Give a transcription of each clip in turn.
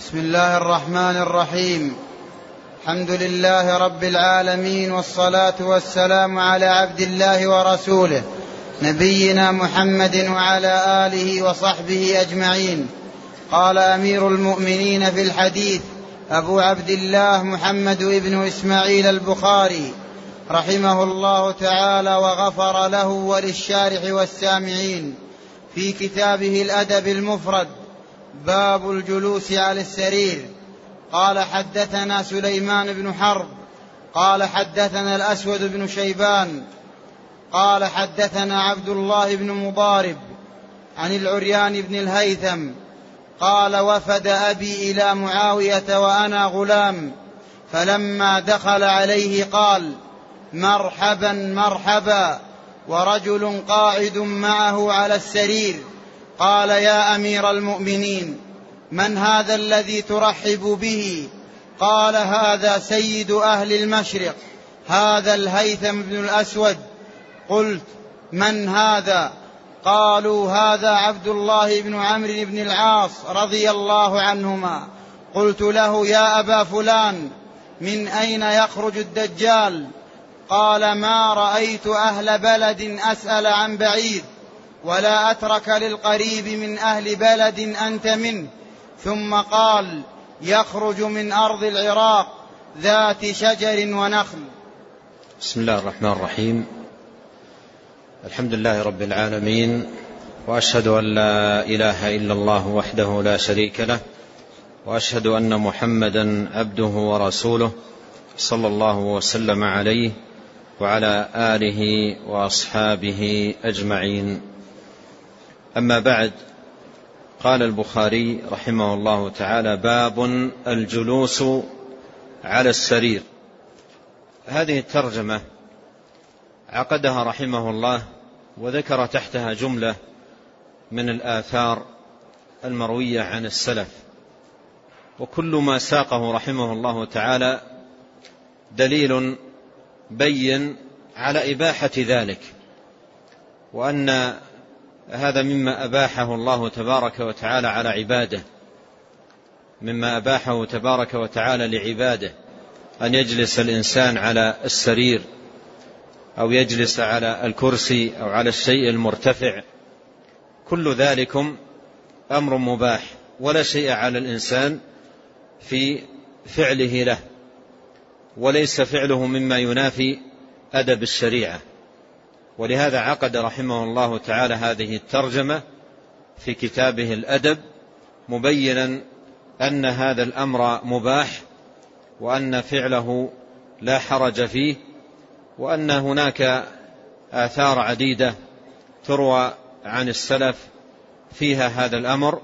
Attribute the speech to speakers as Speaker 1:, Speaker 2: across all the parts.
Speaker 1: بسم الله الرحمن الرحيم. الحمد لله رب العالمين، والصلاة والسلام على عبد الله ورسوله نبينا محمد وعلى آله وصحبه أجمعين. قال أمير المؤمنين في الحديث أبو عبد الله محمد بن إسماعيل البخاري رحمه الله تعالى وغفر له وللشارح والسامعين في كتابه الأدب المفرد باب الجلوس على السرير. قال حدثنا سليمان بن حرب قال حدثنا الأسود بن شيبان قال حدثنا عبد الله بن مضارب عن العريان بن الهيثم قال وفد أبي إلى معاوية وأنا غلام، فلما دخل عليه قال مرحبا مرحبا، ورجل قاعد معه على السرير. قال يا أمير المؤمنين، من هذا الذي ترحب به؟ قال هذا سيد أهل المشرق، هذا الهيثم بن الأسود. قلت من هذا؟ قالوا هذا عبد الله بن عمرو بن العاص رضي الله عنهما. قلت له يا أبا فلان، من أين يخرج الدجال؟ قال ما رأيت أهل بلد أسأل عن بعيد، ولا أترك للقريب من أهل بلد أنت منه. ثم قال يخرج من أرض العراق ذات شجر ونخل.
Speaker 2: بسم الله الرحمن الرحيم. الحمد لله رب العالمين، وأشهد أن لا إله إلا الله وحده لا شريك له، وأشهد أن محمدا عبده ورسوله صلى الله وسلم عليه وعلى آله وأصحابه أجمعين. أما بعد، قال البخاري رحمه الله تعالى باب الجلوس على السرير. هذه الترجمة عقدها رحمه الله وذكر تحتها جملة من الآثار المروية عن السلف، وكل ما ساقه رحمه الله تعالى دليل بين على إباحة ذلك، وأن هذا مما أباحه الله تبارك وتعالى على عباده، مما أباحه تبارك وتعالى لعباده، أن يجلس الإنسان على السرير أو يجلس على الكرسي أو على الشيء المرتفع. كل ذلكم أمر مباح، ولا شيء على الإنسان في فعله له، وليس فعله مما ينافي أدب الشريعة. ولهذا عقد رحمه الله تعالى هذه الترجمة في كتابه الأدب، مبينا أن هذا الأمر مباح، وأن فعله لا حرج فيه، وأن هناك آثار عديدة تروى عن السلف فيها هذا الأمر،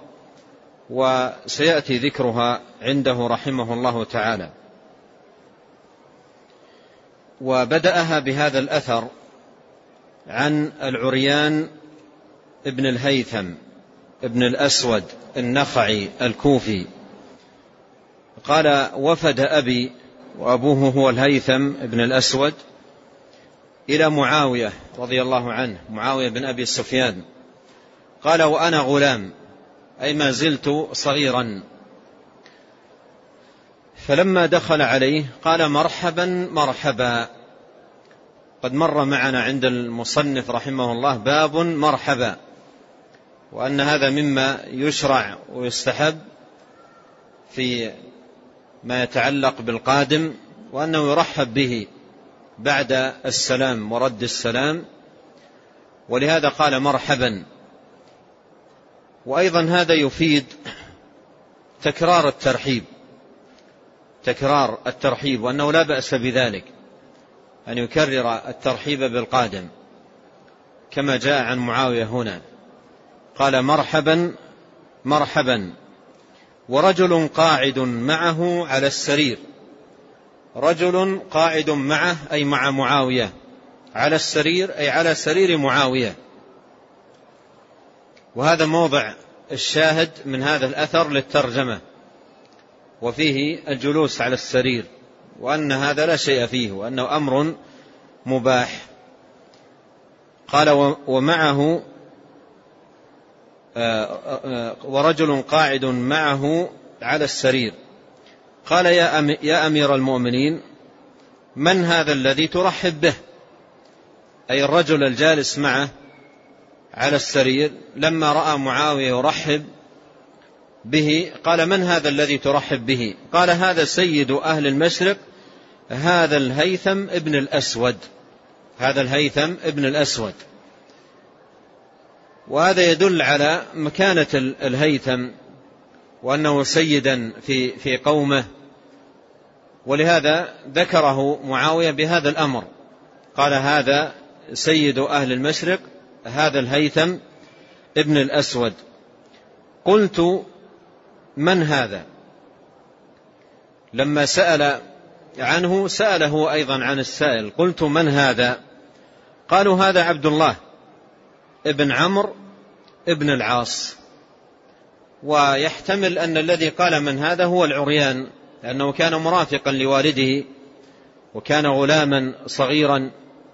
Speaker 2: وسيأتي ذكرها عنده رحمه الله تعالى. وبدأها بهذا الأثر عن العريان ابن الهيثم ابن الأسود النخعي الكوفي قال وفد أبي، وأبوه هو الهيثم ابن الأسود، إلى معاوية رضي الله عنه، معاوية بن أبي سفيان. قال وأنا غلام، أي ما زلت صغيرا. فلما دخل عليه قال مرحبا مرحبا. قد مر معنا عند المصنف رحمه الله باب مرحبا، وأن هذا مما يشرع ويستحب في ما يتعلق بالقادم، وأنه يرحب به بعد السلام ورد السلام، ولهذا قال مرحبا. وأيضا هذا يفيد تكرار الترحيب، وأنه لا بأس بذلك أن يكرر الترحيب بالقادم، كما جاء عن معاوية هنا. قال مرحبا مرحبا، ورجل قاعد معه على السرير. رجل قاعد معه أي مع معاوية، على السرير أي على سرير معاوية. وهذا موضع الشاهد من هذا الأثر للترجمة، وفيه الجلوس على السرير، وأن هذا لا شيء فيه، وأنه أمر مباح. قال ورجل قاعد معه على السرير. قال يا أمير المؤمنين من هذا الذي ترحب به؟ أي الرجل الجالس معه على السرير لما رأى معاوية يرحب به قال من هذا الذي ترحب به؟ قال هذا سيد أهل المشرق، هذا الهيثم ابن الأسود. هذا الهيثم ابن الأسود. وهذا يدل على مكانة الهيثم وأنه سيدا في قومه، ولهذا ذكره معاوية بهذا الأمر، قال هذا سيد أهل المشرق، هذا الهيثم ابن الأسود. قلت من هذا؟ لما سأل عنه سأله أيضا عن السائل، قلت من هذا؟ قالوا هذا عبد الله ابن عمرو ابن العاص. ويحتمل أن الذي قال من هذا هو العريان، لأنه كان مرافقا لوالده وكان غلاما صغيرا.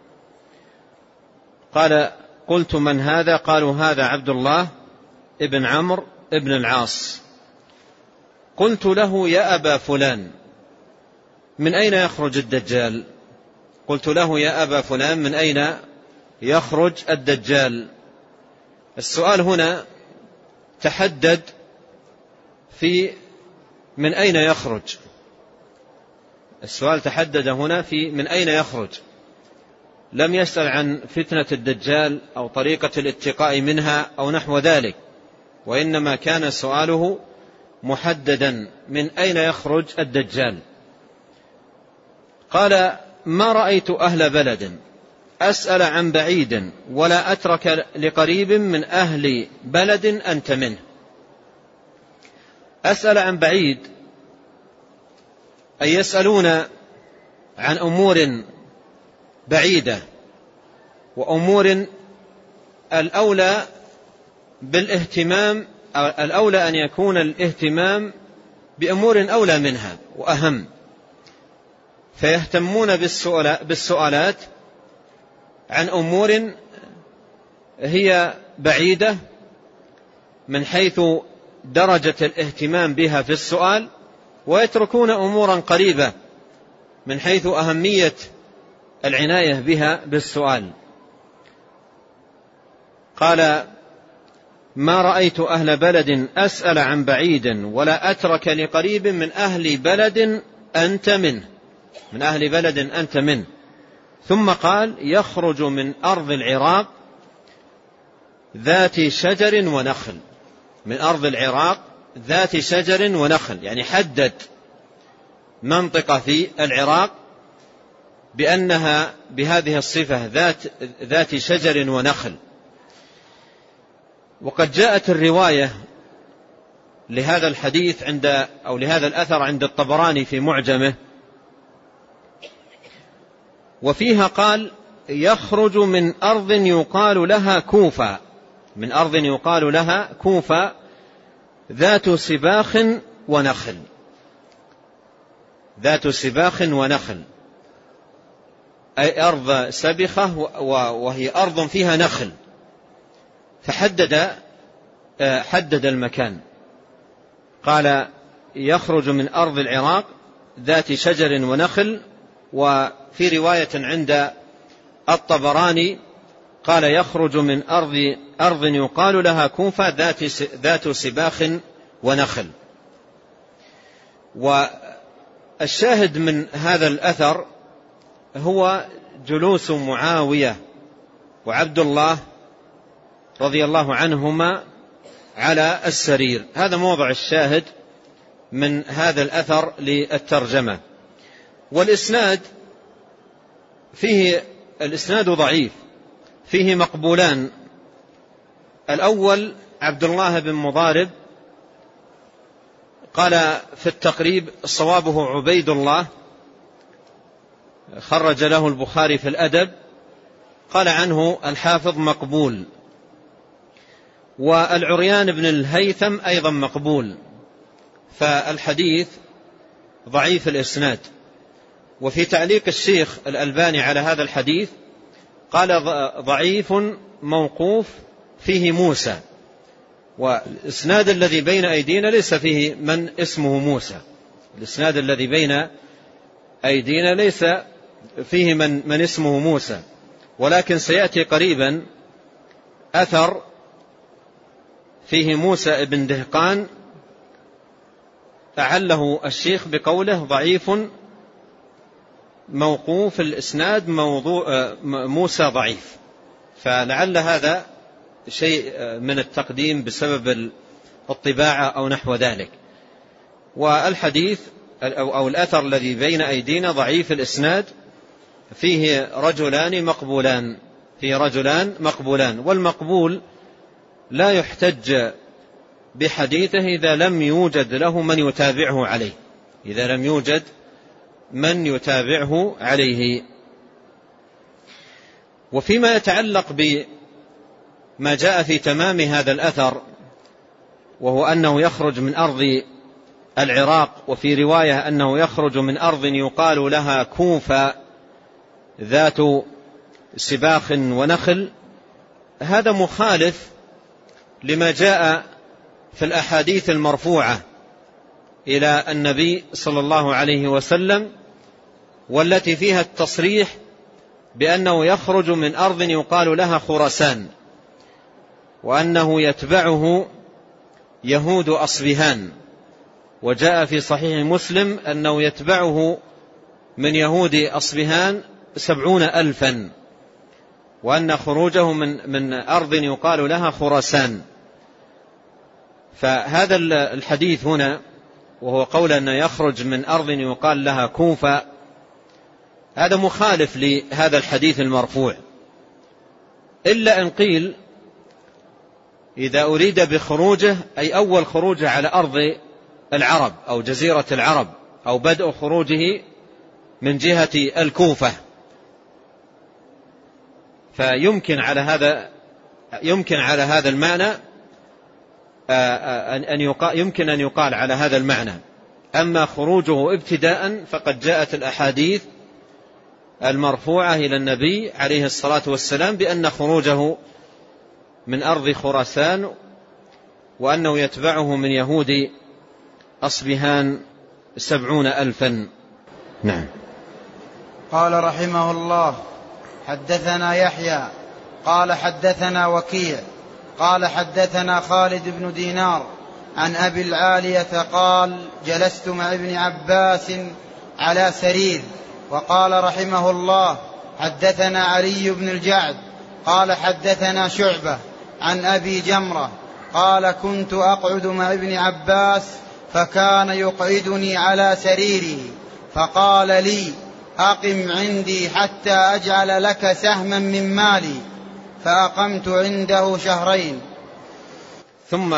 Speaker 2: قال قلت من هذا؟ قالوا هذا عبد الله ابن عمرو ابن العاص. قلت له يا أبا فلان من أين يخرج الدجال؟ قلت له يا أبا فلان من أين يخرج الدجال؟ السؤال هنا تحدد في من أين يخرج. السؤال تحدد هنا في من أين يخرج، لم يسأل عن فتنة الدجال أو طريقة الاتقاء منها أو نحو ذلك، وإنما كان سؤاله محددا من أين يخرج الدجال. قال ما رأيت أهل بلد أسأل عن بعيد ولا أترك لقريب من أهل بلد أنت منه. أسأل عن بعيد أي يسألون عن أمور بعيدة وأمور الأولى بالاهتمام، الأولى أن يكون الاهتمام بأمور أولى منها وأهم، فيهتمون بالسؤالات عن أمور هي بعيدة من حيث درجة الاهتمام بها في السؤال، ويتركون أمورا قريبة من حيث أهمية العناية بها بالسؤال. قال ما رأيت أهل بلد أسأل عن بعيد ولا أترك لقريب من أهل بلد أنت منه، من أهل بلد أنت منه. ثم قال يخرج من أرض العراق ذات شجر ونخل. من أرض العراق ذات شجر ونخل، يعني حدد منطقة في العراق بأنها بهذه الصفة ذات شجر ونخل. وقد جاءت الرواية لهذا الحديث أو لهذا الأثر عند الطبراني في معجمه، وفيها قال يخرج من أرض يقال لها كوفة، من أرض يقال لها كوفة ذات سباخ ونخل، ذات سباخ ونخل أي أرض سبخة وهي أرض فيها نخل، فحدد المكان. قال يخرج من أرض العراق ذات شجر ونخل. وفي رواية عند الطبراني قال يخرج من أرض يقال لها كوفة ذات سباخ ونخل. والشاهد من هذا الأثر هو جلوس معاوية وعبد الله رضي الله عنهما على السرير. هذا موضع الشاهد من هذا الأثر للترجمة. والإسناد الإسناد ضعيف، فيه مقبولان. الأول عبد الله بن مضارب قال في التقريب صوابه عبيد الله، خرج له البخاري في الأدب، قال عنه الحافظ مقبول. والعريان بن الهيثم أيضا مقبول، فالحديث ضعيف الإسناد. وفي تعليق الشيخ الألباني على هذا الحديث قال ضعيف موقوف فيه موسى، والإسناد الذي بين أيدينا ليس فيه من اسمه موسى. الإسناد الذي بين أيدينا ليس فيه من اسمه موسى، ولكن سيأتي قريبا أثر فيه موسى ابن دهقان أعله الشيخ بقوله ضعيف موقوف الإسناد موسى ضعيف، فلعل هذا شيء من التقديم بسبب الطباعة أو نحو ذلك. والحديث أو الأثر الذي بين أيدينا ضعيف الإسناد، فيه رجلان مقبولان، والمقبول لا يحتج بحديثه إذا لم يوجد له من يتابعه عليه. وفيما يتعلق بما جاء في تمام هذا الأثر، وهو أنه يخرج من أرض العراق، وفي رواية أنه يخرج من أرض يقال لها كوفة ذات سباخ ونخل، هذا مخالف لما جاء في الأحاديث المرفوعة إلى النبي صلى الله عليه وسلم، والتي فيها التصريح بأنه يخرج من أرض يقال لها خراسان، وأنه يتبعه يهود أصبهان. وجاء في صحيح مسلم أنه يتبعه من يهود أصبهان 70,000، وأن خروجه من أرض يقال لها خراسان. فهذا الحديث هنا، وهو قول أنه يخرج من أرض يقال لها كوفة، هذا مخالف لهذا الحديث المرفوع، إلا أن قيل إذا أريد بخروجه أي أول خروجه على أرض العرب أو جزيرة العرب، أو بدء خروجه من جهة الكوفة، فيمكن على هذا المعنى يمكن أن يقال على هذا المعنى. أما خروجه ابتداء فقد جاءت الأحاديث المرفوعة إلى النبي عليه الصلاة والسلام بأن خروجه من أرض خراسان، وأنه يتبعه من يهود أصبهان 70,000. نعم.
Speaker 1: قال رحمه الله: حدثنا يحيى قال حدثنا وكيع قال حدثنا خالد بن دينار عن أبي العالية قال: جلست مع ابن عباس على سرير. وقال رحمه الله: حدثنا علي بن الجعد قال حدثنا شعبة عن أبي جمرة قال: كنت أقعد مع ابن عباس فكان يقعدني على سريره، فقال لي: أقم عندي حتى أجعل لك سهما من مالي، فأقمت عنده 2 شهر.
Speaker 2: ثم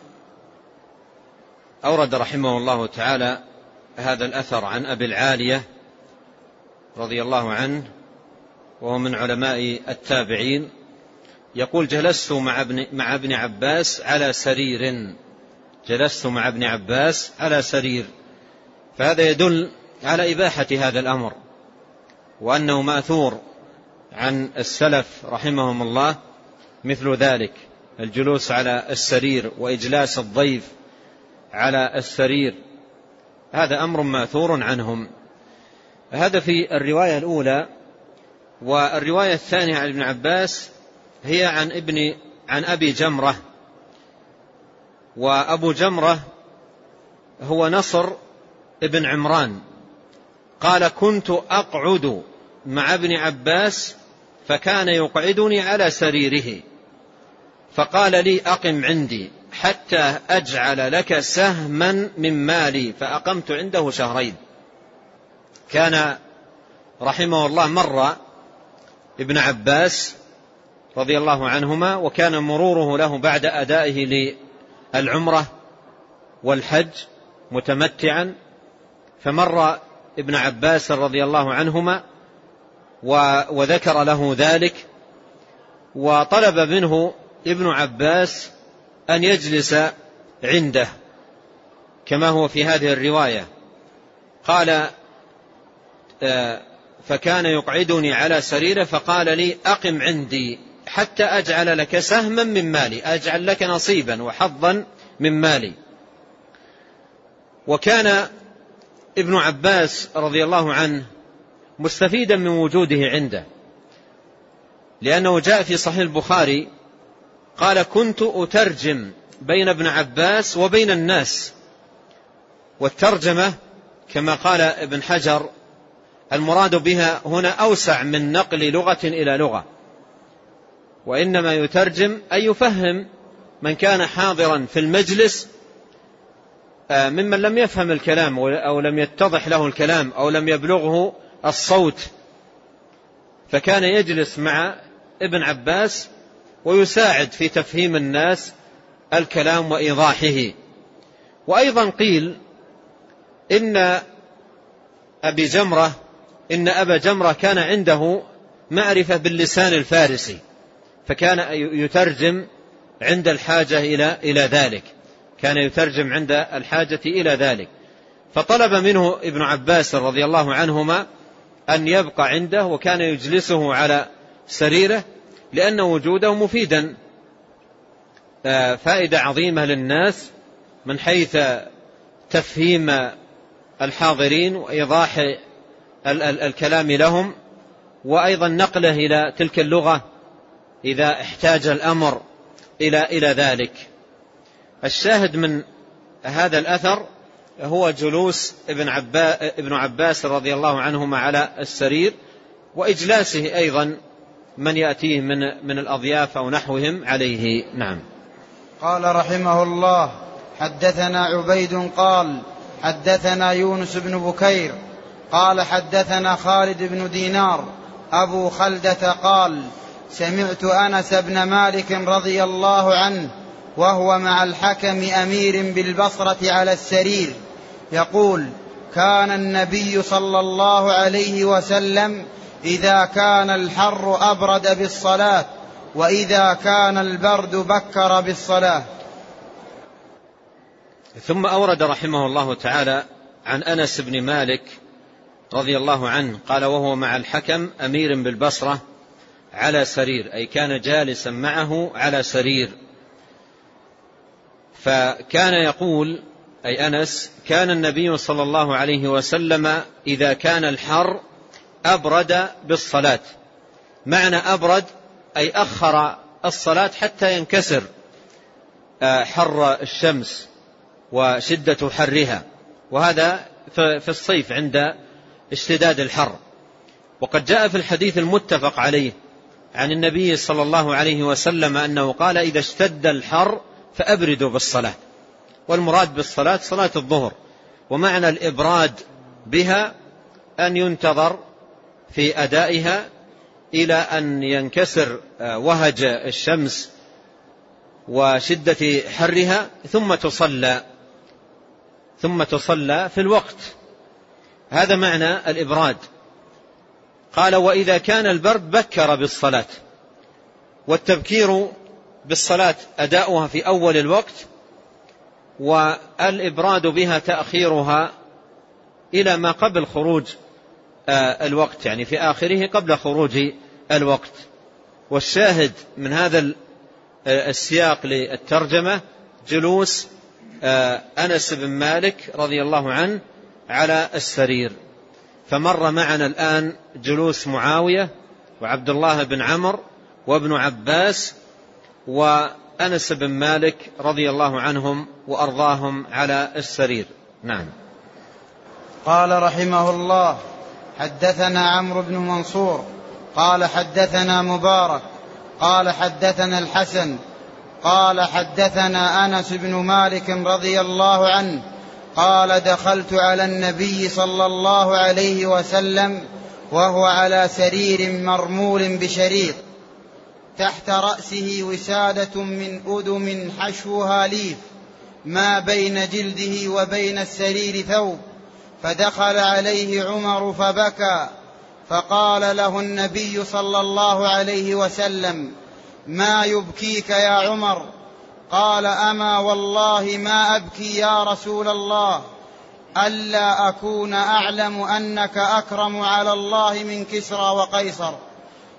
Speaker 2: أورد رحمه الله تعالى هذا الأثر عن أبي العالية رضي الله عنه، وهو من علماء التابعين، يقول: جلست مع ابن عباس على سرير. فهذا يدل على إباحة هذا الأمر، وأنه مأثور عن السلف رحمهم الله مثل ذلك، الجلوس على السرير وإجلاس الضيف على السرير، هذا أمر مأثور عنهم. هذا في الرواية الأولى. والرواية الثانية عن ابن عباس هي عن أبي جمرة، وأبو جمرة هو نصر ابن عمران قال: كنت أقعد مع ابن عباس فكان يقعدني على سريره، فقال لي: أقم عندي حتى أجعل لك سهما من مالي، فأقمت عنده 2 شهر. كان رحمه الله مر ابن عباس رضي الله عنهما، وكان مروره له بعد أدائه للعمرة والحج متمتعا، فمر ابن عباس رضي الله عنهما وذكر له ذلك، وطلب منه ابن عباس أن يجلس عنده كما هو في هذه الرواية. قال: فكان يقعدني على سريره فقال لي: أقم عندي حتى أجعل لك سهما من مالي، أجعل لك نصيبا وحظا من مالي. وكان ابن عباس رضي الله عنه مستفيدا من وجوده عنده، لأنه جاء في صحيح البخاري قال: كنت أترجم بين ابن عباس وبين الناس. والترجمة كما قال ابن حجر المراد بها هنا أوسع من نقل لغة إلى لغة، وإنما يترجم أي يفهم من كان حاضرا في المجلس ممن لم يفهم الكلام أو لم يتضح له الكلام أو لم يبلغه الصوت، فكان يجلس مع ابن عباس ويساعد في تفهيم الناس الكلام وإيضاحه. وأيضا قيل إن أبا جمرة كان عنده معرفة باللسان الفارسي، فكان يترجم عند الحاجة إلى ذلك، كان يترجم عند الحاجة إلى ذلك. فطلب منه ابن عباس رضي الله عنهما أن يبقى عنده، وكان يجلسه على سريره لأن وجوده مفيدا، فائدة عظيمة للناس من حيث تفهيم الحاضرين وإيضاح الكلام لهم، وأيضا نقله إلى تلك اللغة إذا احتاج الأمر إلى ذلك. الشاهد من هذا الأثر هو جلوس ابن عباس رضي الله عنهما على السرير، وإجلاسه أيضا من يأتيه من الأضياف أو نحوهم عليه. نعم.
Speaker 1: قال رحمه الله: حدثنا عبيد قال حدثنا يونس بن بكير قال حدثنا خالد بن دينار أبو خلدة قال: سمعت أنس بن مالك رضي الله عنه وهو مع الحكم أمير بالبصرة على السرير يقول: كان النبي صلى الله عليه وسلم إذا كان الحر أبرد بالصلاة، وإذا كان البرد بكر بالصلاة.
Speaker 2: ثم أورد رحمه الله تعالى عن أنس بن مالك رضي الله عنه قال: وهو مع الحكم أمير بالبصرة على سرير، أي كان جالسا معه على سرير. فكان يقول أي أنس: كان النبي صلى الله عليه وسلم إذا كان الحر أبرد بالصلاة. معنى أبرد أي أخر الصلاة حتى ينكسر حر الشمس وشدة حرها، وهذا في الصيف عند اشتداد الحر. وقد جاء في الحديث المتفق عليه عن النبي صلى الله عليه وسلم أنه قال: إذا اشتد الحر فأبردوا بالصلاة. والمراد بالصلاة صلاة الظهر، ومعنى الإبراد بها أن ينتظر في أدائها إلى أن ينكسر وهج الشمس وشدة حرها ثم تصلى في الوقت. هذا معنى الإبراد. قال: وإذا كان البرد بكر بالصلاة. والتبكير بالصلاة أداؤها في أول الوقت، والإبراد بها تأخيرها إلى ما قبل خروج الوقت، يعني في آخره قبل خروج الوقت. والشاهد من هذا السياق للترجمة جلوس أنس بن مالك رضي الله عنه على السرير. فمر معنا الآن جلوس معاوية وعبد الله بن عمرو وابن عباس وأنس بن مالك رضي الله عنهم وأرضاهم على السرير. نعم.
Speaker 1: قال رحمه الله: حدثنا عمرو بن منصور قال حدثنا مبارك قال حدثنا الحسن قال حدثنا أنس بن مالك رضي الله عنه قال: دخلت على النبي صلى الله عليه وسلم وهو على سرير مرمول بشريط، تحت رأسه وسادة من أدم حشوها ليف، ما بين جلده وبين السرير ثوب. فدخل عليه عمر فبكى، فقال له النبي صلى الله عليه وسلم: ما يبكيك يا عمر؟ قال: أما والله ما أبكي يا رسول الله، ألا أكون أعلم أنك أكرم على الله من كسرى وقيصر.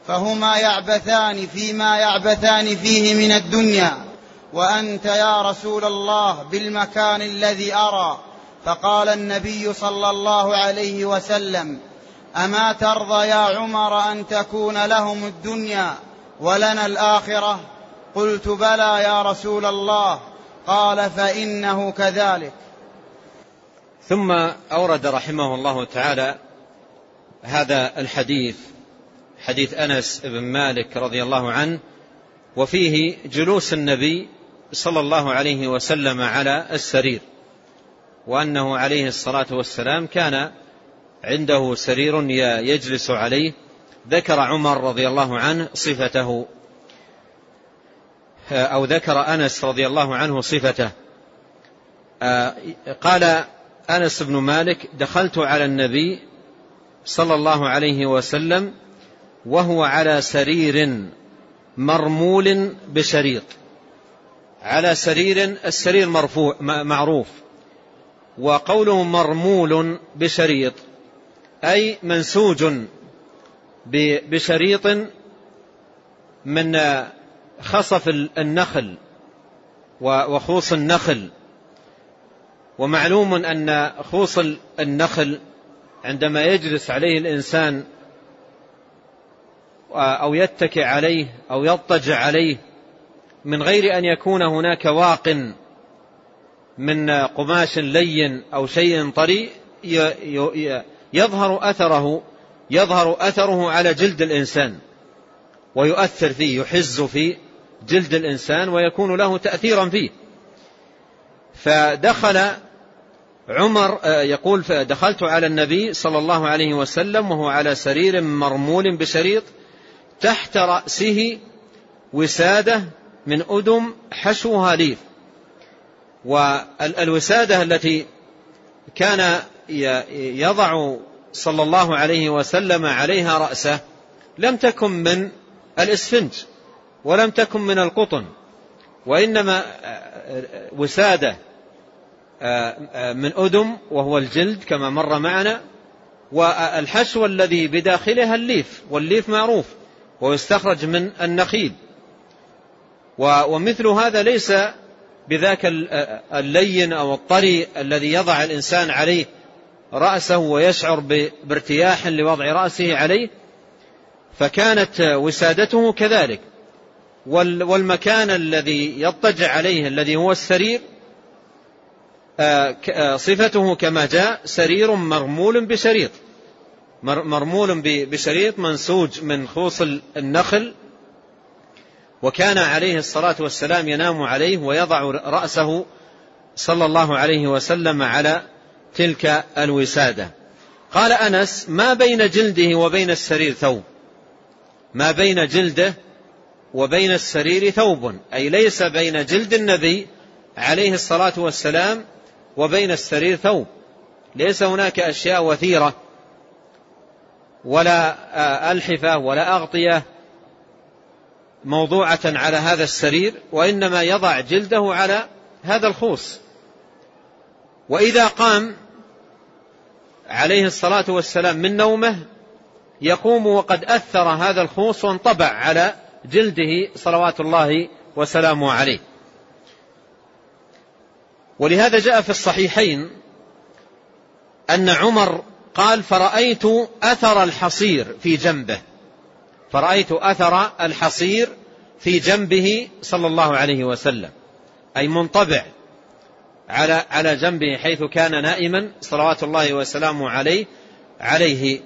Speaker 1: فهما يعبثان فيما يعبثان فيه من الدنيا، وأنت يا رسول الله بالمكان الذي أرى. فقال النبي صلى الله عليه وسلم: أما ترضى يا عمر أن تكون لهم الدنيا ولنا الآخرة؟ قلت: بلى يا رسول الله. قال: فإنه كذلك.
Speaker 2: ثم أورد رحمه الله تعالى هذا الحديث، حديث أنس بن مالك رضي الله عنه، وفيه جلوس النبي صلى الله عليه وسلم على السرير، وأنه عليه الصلاة والسلام كان عنده سرير يجلس عليه. ذكر عمر رضي الله عنه صفته، أو ذكر أنس رضي الله عنه صفته. قال أنس بن مالك: دخلت على النبي صلى الله عليه وسلم وهو على سرير مرمول بشريط. على سرير، السرير مرفوع معروف، وقوله مرمول بشريط أي منسوج بشريط من خصف النخل وخوص النخل. ومعلوم أن خوص النخل عندما يجلس عليه الإنسان أو يتكئ عليه أو يضطجع عليه من غير أن يكون هناك واق من قماش لين أو شيء طري، يظهر أثره على جلد الإنسان، ويؤثر فيه، يحز في جلد الإنسان، ويكون له تأثيرا فيه. فدخل عمر يقول: فدخلت على النبي صلى الله عليه وسلم وهو على سرير مرمول بشريط تحت رأسه وسادة من أدم حشوها ليف. والوسادة التي كان يضع صلى الله عليه وسلم عليها رأسه لم تكن من الإسفنج ولم تكن من القطن، وإنما وسادة من أدم وهو الجلد كما مر معنا، والحشو الذي بداخلها الليف، والليف معروف ويستخرج من النخيل. ومثل هذا ليس بذاك اللين أو الطري الذي يضع الإنسان عليه رأسه ويشعر بارتياح لوضع رأسه عليه، فكانت وسادته كذلك. والمكان الذي يضطجع عليه الذي هو السرير صفته كما جاء: سرير مرمول بشريط، مرمول بشريط منسوج من خوص النخل. وكان عليه الصلاة والسلام ينام عليه ويضع رأسه صلى الله عليه وسلم على تلك الوسادة. قال أنس: ما بين جلده وبين السرير ثوب. ما بين جلده وبين السرير ثوب، أي ليس بين جلد النبي عليه الصلاة والسلام وبين السرير ثوب، ليس هناك أشياء وثيرة ولا ألحفة ولا أغطية موضوعة على هذا السرير، وإنما يضع جلده على هذا الخوص. وإذا قام عليه الصلاة والسلام من نومه يقوم وقد أثر هذا الخوص وانطبع على جلده صلوات الله وسلامه عليه. ولهذا جاء في الصحيحين أن عمر قال: فرأيت أثر الحصير في جنبه. فرأيت أثر الحصير في جنبه صلى الله عليه وسلم، أي منطبع على جنبه حيث كان نائما صلوات الله وسلامه عليه.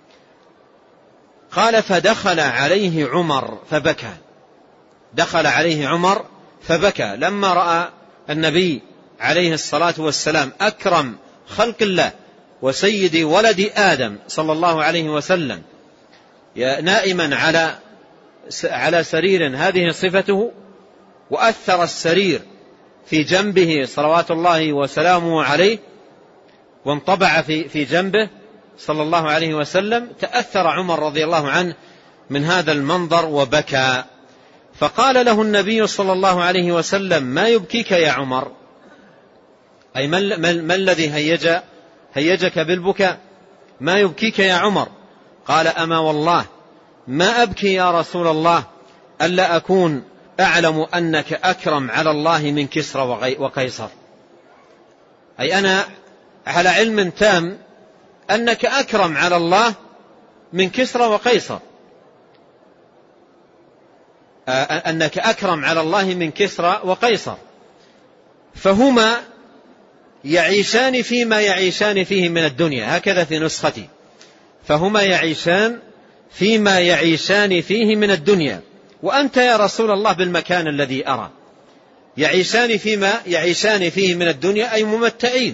Speaker 2: قال: فدخل عليه عمر فبكى. دخل عليه عمر فبكى لما رأى النبي عليه الصلاة والسلام أكرم خلق الله وسيد ولد آدم صلى الله عليه وسلم نائما على سرير هذه صفته، وأثر السرير في جنبه صلوات الله وسلامه عليه، وانطبع في جنبه صلى الله عليه وسلم. تأثر عمر رضي الله عنه من هذا المنظر وبكى. فقال له النبي صلى الله عليه وسلم: ما يبكيك يا عمر؟ أي ما الذي هيجك بالبكاء؟ ما يبكيك يا عمر؟ قال: أما والله ما أبكي يا رسول الله ألا أكون أعلم أنك أكرم على الله من كسرى وقيصر، أي أنا على علم تام أنك أكرم على الله من كسرى وقيصر، أنك أكرم على الله من كسرى وقيصر، فهما يعيشان فيما يعيشان فيه من الدنيا، هكذا في نسختي، فهما يعيشان فيما يعيشان فيه من الدنيا، وأنت يا رسول الله بالمكان الذي أرى. يعيشان فيما يعيشان فيه من الدنيا أي ممتعين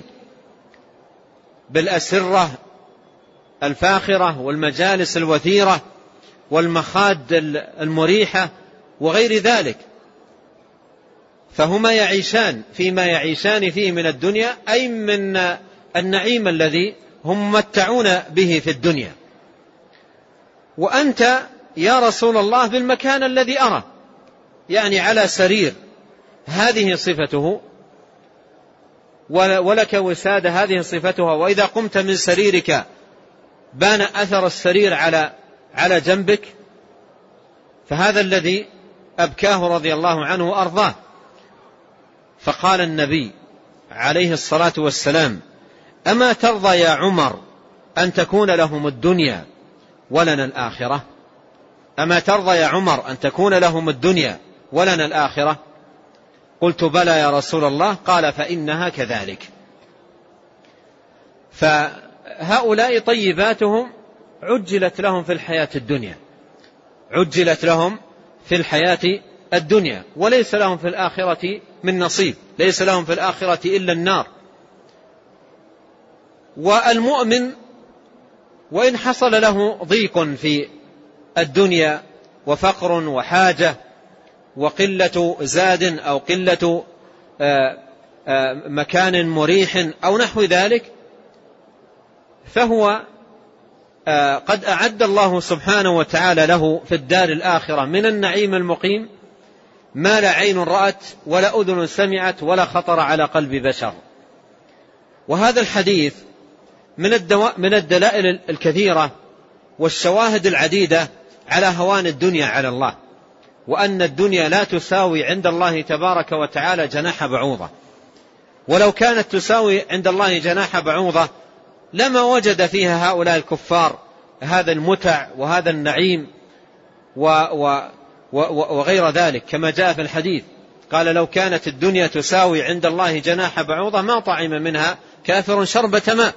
Speaker 2: بالأسرة الفاخرة والمجالس الوثيرة والمخاد المريحة وغير ذلك، فهما يعيشان فيما يعيشان فيه من الدنيا أي من النعيم الذي هم ممتعون به في الدنيا. وأنت يا رسول الله بالمكان الذي أرى، يعني على سرير، هذه صفته، ولك وسادة، هذه صفتها، وإذا قمت من سريرك بان أثر السرير على جنبك، فهذا الذي أبكاه رضي الله عنه وأرضاه. فقال النبي عليه الصلاة والسلام: أما ترضى يا عمر أن تكون لهم الدنيا ولنا الآخرة؟ أما ترضى يا عمر أن تكون لهم الدنيا ولنا الآخرة؟ قلت: بلى يا رسول الله. قال: فإنها كذلك. فهؤلاء طيباتهم عجلت لهم في الحياة الدنيا، عجلت لهم في الحياة الدنيا، وليس لهم في الآخرة من نصيب، ليس لهم في الآخرة إلا النار. والمؤمن وإن حصل له ضيق في الدنيا وفقر وحاجة وقلة زاد أو قلة مكان مريح أو نحو ذلك، فهو قد أعد الله سبحانه وتعالى له في الدار الآخرة من النعيم المقيم ما لا عين رأت ولا أذن سمعت ولا خطر على قلب بشر. وهذا الحديث من الدلائل الكثيرة والشواهد العديدة على هوان الدنيا على الله، وأن الدنيا لا تساوي عند الله تبارك وتعالى جناح بعوضة، ولو كانت تساوي عند الله جناح بعوضة لما وجد فيها هؤلاء الكفار هذا المتع وهذا النعيم وغير ذلك، كما جاء في الحديث قال: لو كانت الدنيا تساوي عند الله جناح بعوضة ما طعم منها كافر شربة ماء.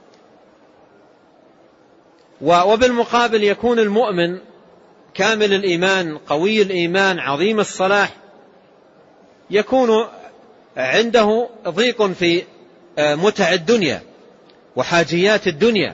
Speaker 2: وبالمقابل يكون المؤمن كامل الإيمان قوي الإيمان عظيم الصلاح يكون عنده ضيق في متع الدنيا وحاجيات الدنيا،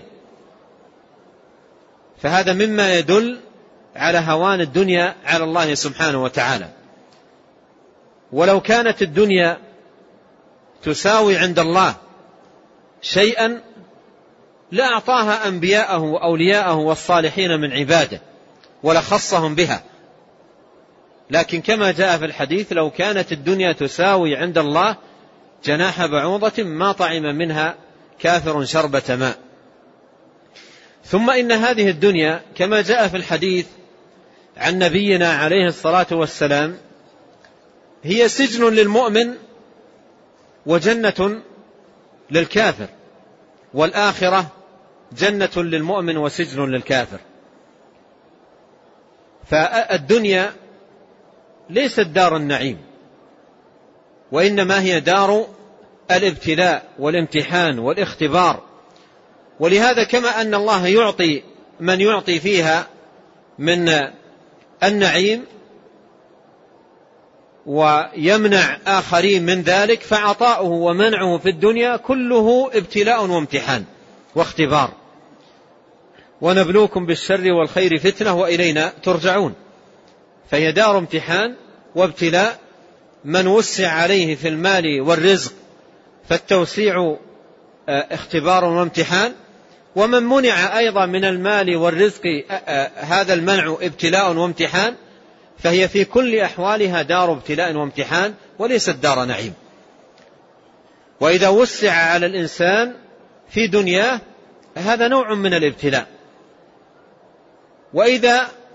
Speaker 2: فهذا مما يدل على هوان الدنيا على الله سبحانه وتعالى. ولو كانت الدنيا تساوي عند الله شيئا لأعطاها أنبياءه وأولياءه والصالحين من عباده ولخصهم بها، لكن كما جاء في الحديث: لو كانت الدنيا تساوي عند الله جناح بعوضة ما طعم منها كافر شربة ماء. ثم إن هذه الدنيا كما جاء في الحديث عن نبينا عليه الصلاة والسلام هي سجن للمؤمن وجنة للكافر، والآخرة جنة للمؤمن وسجن للكافر. فالدنيا ليست دار النعيم، وإنما هي دار الابتلاء والامتحان والاختبار. ولهذا كما أن الله يعطي من يعطي فيها من النعيم ويمنع آخرين من ذلك، فعطاؤه ومنعه في الدنيا كله ابتلاء وامتحان واختبار. ونبلوكم بالشر والخير فتنة وإلينا ترجعون. فهي دار امتحان وابتلاء، من وسع عليه في المال والرزق فالتوسيع اختبار وامتحان، ومن منع أيضا من المال والرزق هذا المنع ابتلاء وامتحان، فهي في كل أحوالها دار ابتلاء وامتحان وليست دار نعيم. وإذا وسع على الإنسان في دنياه هذا نوع من الابتلاء، وإذا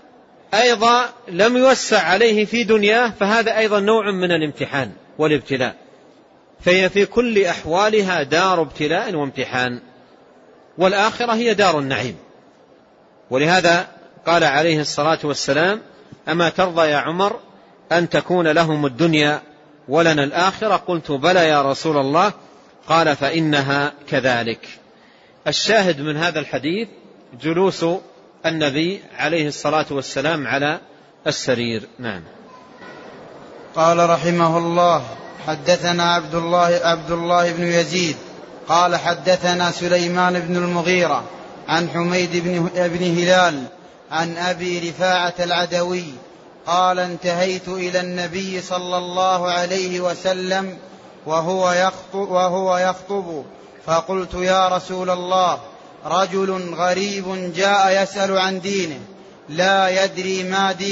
Speaker 2: أيضا لم يوسع عليه في دنياه، فهذا أيضا نوع من الامتحان والابتلاء، فهي في كل أحوالها دار ابتلاء وامتحان، والآخرة هي دار النعيم. ولهذا قال عليه الصلاة والسلام: أما ترضى يا عمر أن تكون لهم الدنيا ولنا الآخرة؟ قلت بلى يا رسول الله. قال: فإنها كذلك. الشاهد من هذا الحديث جلوس النبي عليه الصلاة والسلام على السرير. نعم.
Speaker 1: قال رحمه الله: حدثنا عبد الله بن يزيد قال حدثنا سليمان بن المغيرة عن حميد بن هلال عن أبي رفاعة العدوي قال: انتهيت إلى النبي صلى الله عليه وسلم وهو يخطب فقلت: يا رسول الله، رجل غريب جاء يسأل عن دينه لا يدري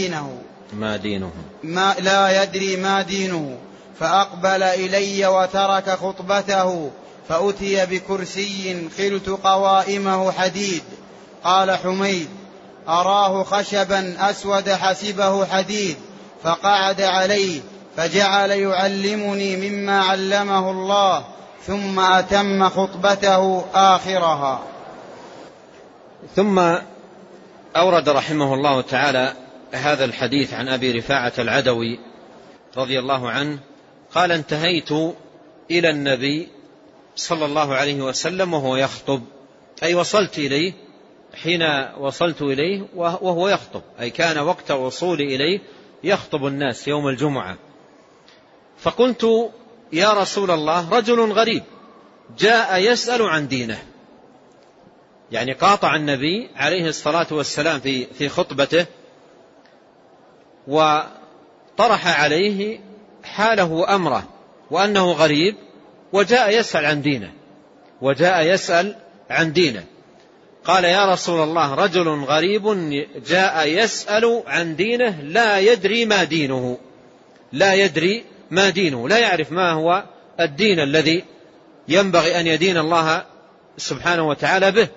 Speaker 1: ما دينه فأقبل إلي وترك خطبته فأتي بكرسي خلت قوائمه حديد. قال حميد: أراه خشبا أسود حسبه حديد، فقعد عليه فجعل يعلمني مما علمه الله، ثم أتم خطبته آخرها.
Speaker 2: ثم أورد رحمه الله تعالى هذا الحديث عن أبي رفاعة العدوي رضي الله عنه قال: انتهيت إلى النبي صلى الله عليه وسلم وهو يخطب، أي وصلت إليه حين وصلت إليه وهو يخطب، أي كان وقت وصولي إليه يخطب الناس يوم الجمعة. فقلت: يا رسول الله، رجل غريب جاء يسأل عن دينه. يعني قاطع النبي عليه الصلاة والسلام في خطبته وطرح عليه حاله أمره وأنه غريب وجاء يسأل عن دينه. قال: يا رسول الله، رجل غريب جاء يسأل عن دينه لا يدري ما دينه، لا يعرف ما هو الدين الذي ينبغي أن يدين الله سبحانه وتعالى به.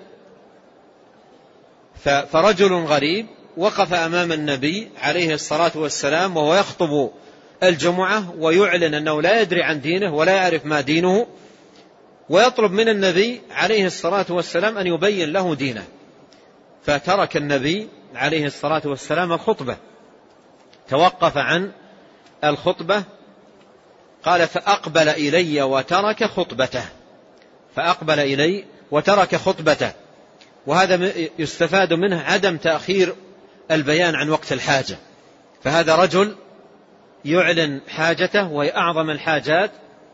Speaker 2: فرجل غريب وقف أمام النبي عليه الصلاة والسلام وهو يخطب الجمعة ويعلن أنه لا يدري عن دينه ولا يعرف ما دينه، ويطلب من النبي عليه الصلاة والسلام أن يبين له دينه. فترك النبي عليه الصلاة والسلام الخطبة، توقف عن الخطبة. قال: فأقبل إلي وترك خطبته. وهذا يستفاد منه عدم تأخير البيان عن وقت الحاجة، فهذا رجل يعلن حاجته وهي أعظم الحاجات،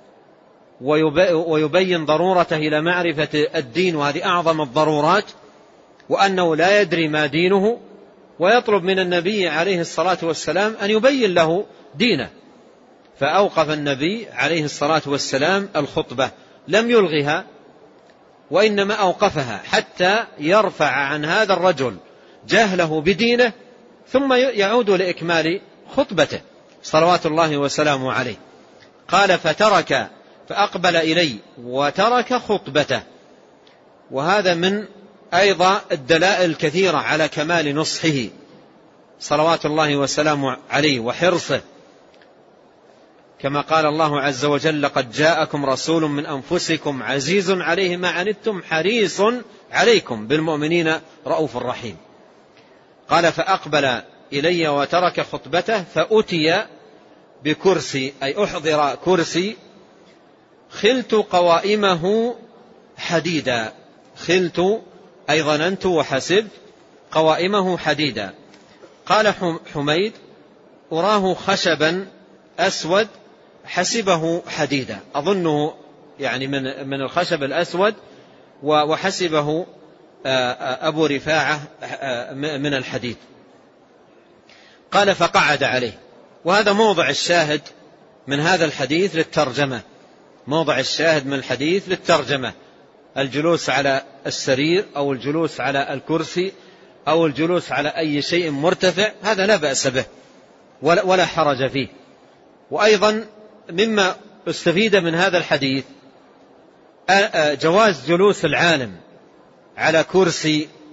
Speaker 2: ويبين ضرورته إلى معرفة الدين، وهذه أعظم الضرورات، وأنه لا يدري ما دينه، ويطلب من النبي عليه الصلاة والسلام أن يبين له دينه. فأوقف النبي عليه الصلاة والسلام الخطبة، لم يلغها وإنما أوقفها حتى يرفع عن هذا الرجل جهله بدينه، ثم يعود لإكمال خطبته صلوات الله وسلامه عليه. قال: فأقبل إلي وترك خطبته. وهذا من أيضا الدلائل الكثيرة على كمال نصحه صلوات الله وسلامه عليه وحرصه، كما قال الله عز وجل: لقد جاءكم رسول من أنفسكم عزيز عليه ما عنتم حريص عليكم بالمؤمنين رؤوف رحيم. قال: فأقبل إلي وترك خطبته فأتي بكرسي، أي أحضر كرسي خلت قوائمه حديدا. خلت أي ظننت وحسبت، قوائمه حديدا. قال حميد: أراه خشبا أسود حسبه حديدا، أظنه يعني من الخشب الأسود، وحسبه أبو رفاعة من الحديد. قال: فقعد عليه. وهذا موضع الشاهد من هذا الحديث للترجمة، موضع الشاهد من الحديث للترجمة: الجلوس على السرير أو الجلوس على الكرسي أو الجلوس على أي شيء مرتفع، هذا لا بأس به ولا حرج فيه. وأيضا مما استفيد من هذا الحديث جواز جلوس العالم على كرسي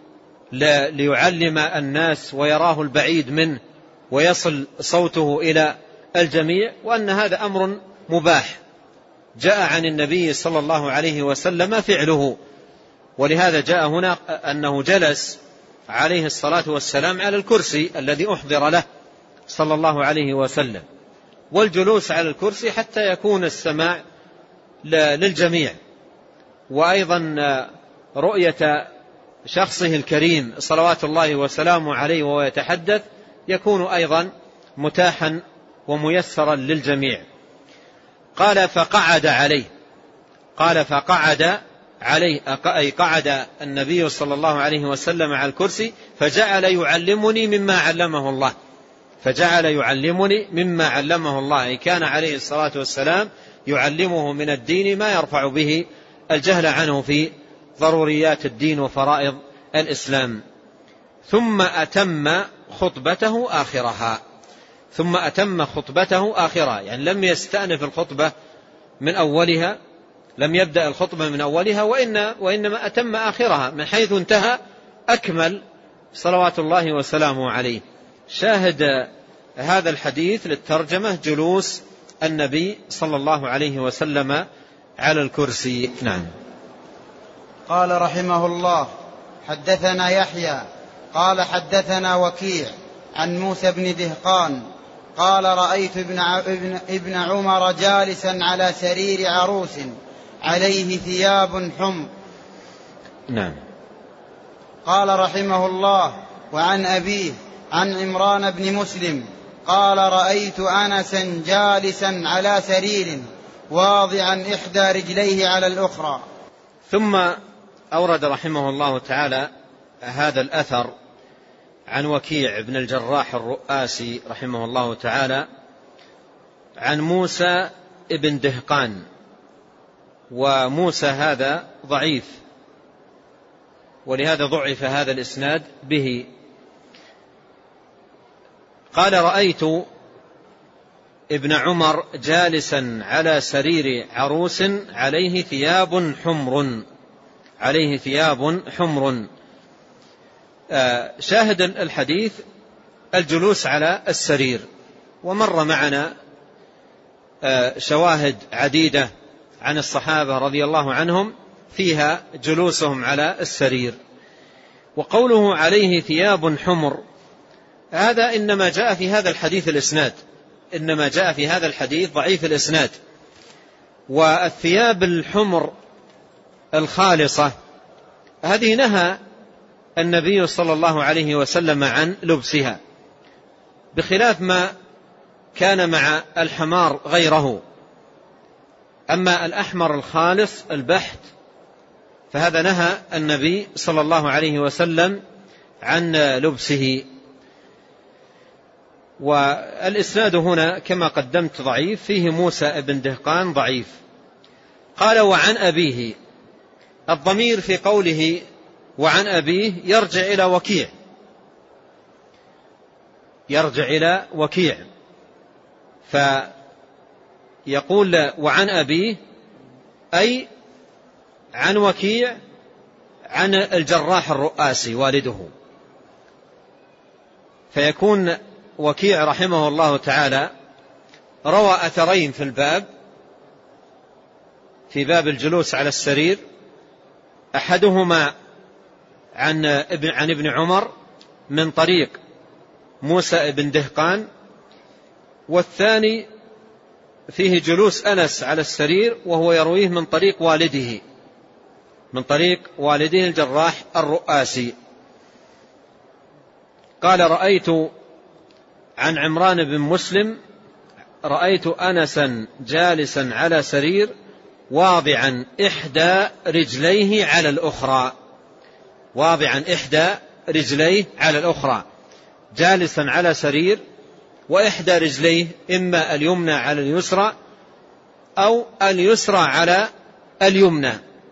Speaker 2: ليعلم الناس ويراه البعيد منه ويصل صوته إلى الجميع، وأن هذا أمر مباح جاء عن النبي صلى الله عليه وسلم فعله. ولهذا جاء هنا أنه جلس عليه الصلاة والسلام على الكرسي الذي أحضر له صلى الله عليه وسلم، والجلوس على الكرسي حتى يكون السماع للجميع، وأيضا رؤية شخصه الكريم صلوات الله وسلامه عليه وهو يتحدث يكون أيضا متاحا وميسرا للجميع. قال فقعد عليه، قال فقعد عليه أي قعد النبي صلى الله عليه وسلم على الكرسي فجعل يعلمني مما علمه الله، فجعل يعلمني مما علمه الله، أي كان عليه الصلاة والسلام يعلمه من الدين ما يرفع به الجهل عنه في ضروريات الدين وفرائض الإسلام. ثم أتم خطبته آخرها، ثم أتم خطبته آخرها، يعني لم يستأنف الخطبة من أولها، لم يبدأ الخطبة من أولها، وإنما أتم آخرها من حيث انتهى أكمل صلوات الله وسلامه عليه. شاهد هذا الحديث للترجمة جلوس النبي صلى الله عليه وسلم على الكرسي. نعم.
Speaker 1: قال رحمه الله حدثنا يحيى قال حدثنا وكيع عن موسى بن دهقان قال رأيت ابن عمر جالسا على سرير عروس عليه ثياب حمر.
Speaker 2: نعم.
Speaker 1: قال رحمه الله وعن أبيه عن عمران بن مسلم قال رأيت أنسا جالسا على سرير واضعا إحدى رجليه على الأخرى.
Speaker 2: ثم أورد رحمه الله تعالى هذا الأثر عن وكيع بن الجراح الرؤاسي رحمه الله تعالى عن موسى بن دهقان، وموسى هذا ضعيف، ولهذا ضعف هذا الإسناد به. قال رأيت ابن عمر جالسا على سرير عروس عليه ثياب حمر، عليه ثياب حمر. شاهد الحديث الجلوس على السرير، ومر معنا شواهد عديدة عن الصحابة رضي الله عنهم فيها جلوسهم على السرير. وقوله عليه ثياب حمر هذا إنما جاء في هذا الحديث الإسناد، إنما جاء في هذا الحديث ضعيف الإسناد. والثياب الحمر الخالصة هذه نهى النبي صلى الله عليه وسلم عن لبسها، بخلاف ما كان مع الحمار غيره. أما الأحمر الخالص البحت فهذا نهى النبي صلى الله عليه وسلم عن لبسه. والإسناد هنا كما قدمت ضعيف، فيه موسى بن دهقان ضعيف. قال وعن أبيه، الضمير في قوله وعن أبيه يرجع إلى وكيع، يرجع إلى وكيع، فيقول وعن أبيه أي عن وكيع عن الجراح الرؤاسي والده، فيكون وكيع رحمه الله تعالى روى أثرين في الباب، في باب الجلوس على السرير، أحدهما عن ابن عمر من طريق موسى بن دهقان، والثاني فيه جلوس أنس على السرير وهو يرويه من طريق والده، من طريق والده الجراح الرؤاسي. قال رأيت عن عمران بن مسلم رأيت أنسا جالسا على سرير واضعا إحدى رجليه على الأخرى، واضعا إحدى رجليه على الأخرى، جالسا على سرير وإحدى رجليه إما اليمنى على اليسرى أو اليسرى على اليمنى.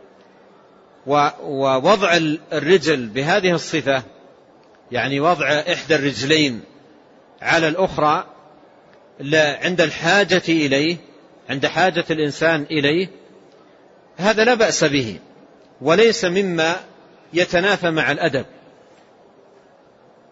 Speaker 2: ووضع الرجل بهذه الصفة، يعني وضع إحدى الرجلين على الأخرى عند الحاجة إليه، عند حاجة الإنسان إليه، هذا لا بأس به، وليس مما يتنافى مع الأدب،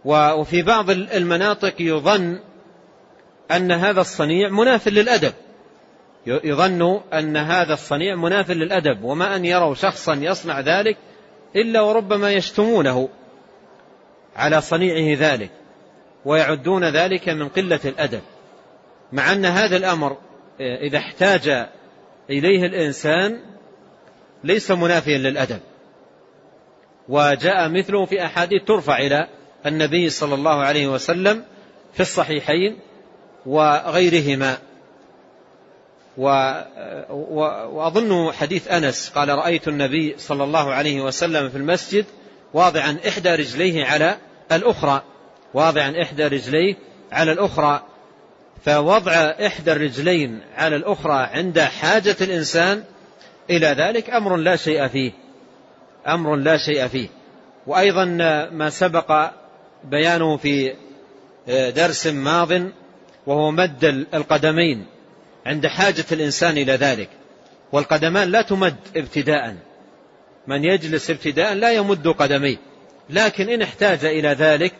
Speaker 2: وفي بعض المناطق يظن أن هذا الصنيع مناف للأدب، يظن أن هذا الصنيع مناف للأدب، وما أن يروا شخصا يصنع ذلك إلا وربما يشتمونه على صنيعه ذلك ويعدون ذلك من قلة الأدب، مع أن هذا الأمر إذا احتاج إليه الإنسان ليس منافيا للأدب. وجاء مثله في أحاديث ترفع إلى النبي صلى الله عليه وسلم في الصحيحين وغيرهما. وأظن حديث أنس قال: رأيت النبي صلى الله عليه وسلم في المسجد واضعا إحدى رجليه على الأخرى، فوضع إحدى الرجلين على الأخرى عند حاجة الإنسان إلى ذلك أمر لا شيء فيه. وأيضا ما سبق بيانه في درس ماض، وهو مد القدمين عند حاجة الإنسان إلى ذلك، والقدمان لا تمد ابتداء، من يجلس ابتداء لا يمد قدميه، لكن إن احتاج إلى ذلك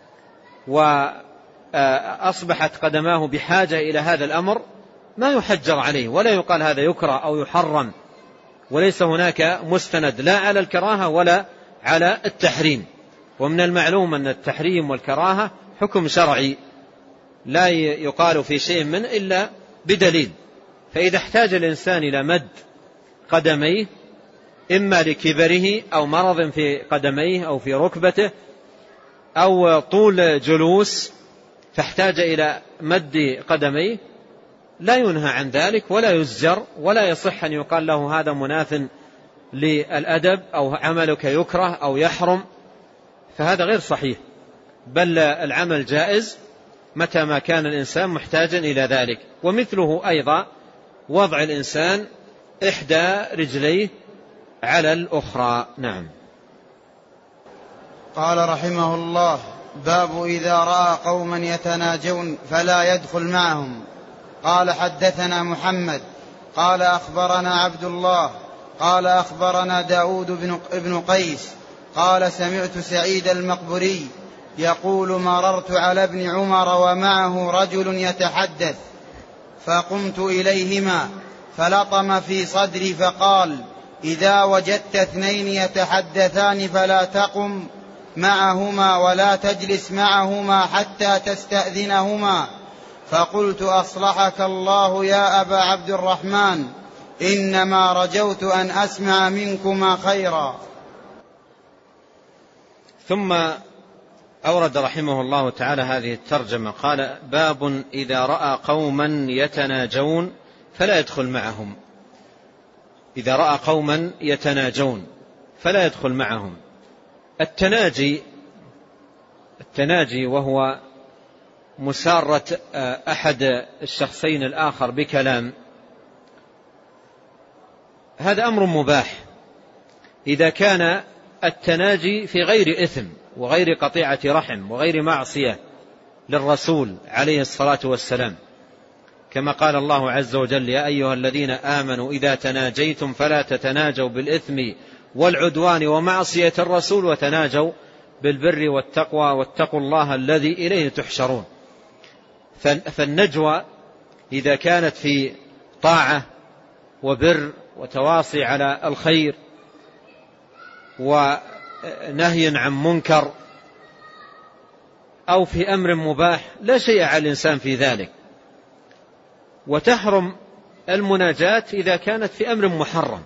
Speaker 2: وأصبحت قدماه بحاجة إلى هذا الأمر ما يحجر عليه، ولا يقال هذا يكره أو يحرم، وليس هناك مستند لا على الكراهة ولا على التحريم. ومن المعلوم أن التحريم والكراهة حكم شرعي لا يقال في شيء منه إلا بدليل. فإذا احتاج الإنسان إلى مد قدميه إما لكبره أو مرض في قدميه أو في ركبته أو طول جلوس فاحتاج إلى مد قدميه، لا ينهى عن ذلك ولا يزجر، ولا يصح أن يقال له هذا مناف للأدب أو عملك يكره أو يحرم، فهذا غير صحيح، بل العمل جائز متى ما كان الإنسان محتاجا إلى ذلك. ومثله أيضا وضع الإنسان إحدى رجليه على الأخرى. نعم.
Speaker 1: قال رحمه الله: باب إذا رأى قوما يتناجون فلا يدخل معهم. قال: حدثنا محمد قال أخبرنا عبد الله قال أخبرنا داود بن قيس قال: سمعت سعيد المقبري يقول: مررت على ابن عمر ومعه رجل يتحدث، فقمت إليهما فلطم في صدري فقال: إذا وجدت اثنين يتحدثان فلا تقم معهما ولا تجلس معهما حتى تستأذنهما. فقلت: أصلحك الله يا أبا عبد الرحمن، إنما رجوت أن أسمع منكما خيرا.
Speaker 2: ثم أورد رحمه الله تعالى هذه الترجمة، قال: باب إذا رأى قوما يتناجون فلا يدخل معهم. إذا رأى قوما يتناجون فلا يدخل معهم. التناجي وهو مسارة أحد الشخصين الآخر بكلام، هذا أمر مباح إذا كان التناجي في غير إثم وغير قطيعة رحم وغير معصية للرسول عليه الصلاة والسلام، كما قال الله عز وجل: يا أيها الذين آمنوا إذا تناجيتم فلا تتناجوا بالإثم والعدوان ومعصية الرسول وتناجوا بالبر والتقوى واتقوا الله الذي إليه تحشرون. فالنجوى إذا كانت في طاعة وبر وتواصي على الخير ونهي عن منكر أو في أمر مباح لا شيء على الإنسان في ذلك. وتحرم المناجاة إذا كانت في أمر محرم،